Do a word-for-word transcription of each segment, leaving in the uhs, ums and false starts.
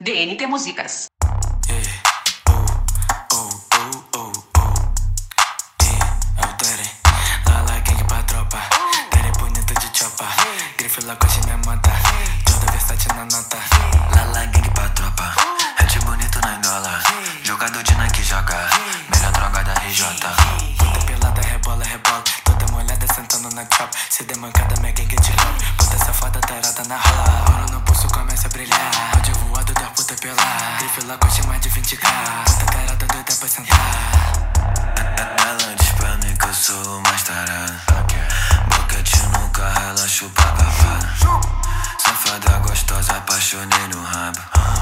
D N T Músicas. Yeah. Oh, oh, oh, oh, oh. Yeah, é o Daddy. Lá, lá, gang pra tropa. Daddy bonito de chopa. Grife lá, coxa minha mata. Toda Versace na nota. Lá, lá, gang pra tropa. Hat bonito na indola. Jogador de Nike joga. Melhor droga da R J. Puta pelada, rebola, rebola. Toda molhada sentando na chop. Se der mancada, minha gang de rap. Puta safada, tarada na rola. Ouro no pulso começa a brilhar. Pode voado da puta pelada. Grife lá, coxa mais de vinte k. Puta tarada doida pra sentar. Ela diz pra mim que eu sou o mais tarado. Boquete no carro, ela chupa a cavada. Safada gostosa, apaixonei no rabo.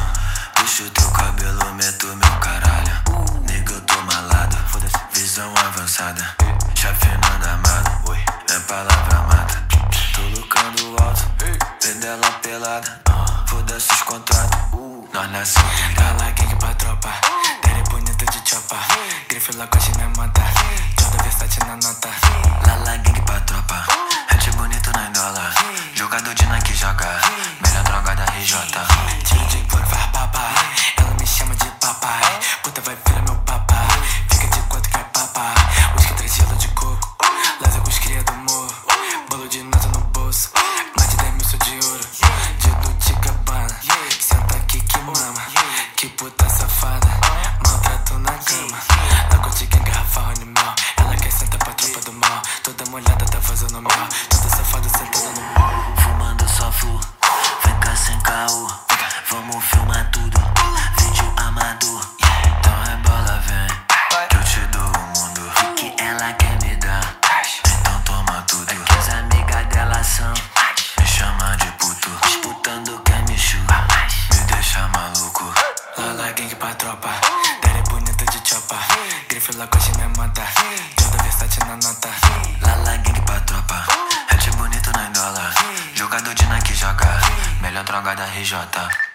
Puxo teu cabelo, meto meu caralho. Nigga, eu tô malado, visão avançada. Chafinando amado, é palavra mata. Tô lucando alto, pedela pelada. Foda-se os contratos, nós nasceu Tá lá, gang pra tropa. Daddy bonito de chopa. Grife lá, coxa minha mata. Toda Versace na nota. Lá, lá, gang pra tropa. Hat bonito na indola. Jogador de Nike joga. Melhor droga da R J. Tiro de cor faz papai. Ela me chama de papai. Puta vai virar meu papai. Fica de quanto que é papai. Whisky três gelo de coco. Laza com os cria do morro. Bolo de nota no bolso. Mais de dez mil sou de ouro. Dedo de cabana. Senta aqui que mama. Que puta safada. Maltrato na cama. Tá contigo em garrafa animal. Ela quer sentar pra tropa do mal. Toda molhada tá fazendo mal. Toda safada sentada no mal. Fumando só flu. Vem cá sem caô. Vamos filmar tudo. Vídeo amador. Então rebola, vem. Que eu te dou o mundo. O que ela quer me dar. Então toma tudo. É que as amigas dela são. Me chama de puto. Disputando quem me chupa. Me deixa maluco. Lá, lá, gang pra tropa. Daddy bonito de chopa. Grife lá, coxa minha mata. Toda Versace na nota. Lá, lá, gang pra tropa. Hat bonito na indola. Jogador de Nike joga. Melhor droga da R J.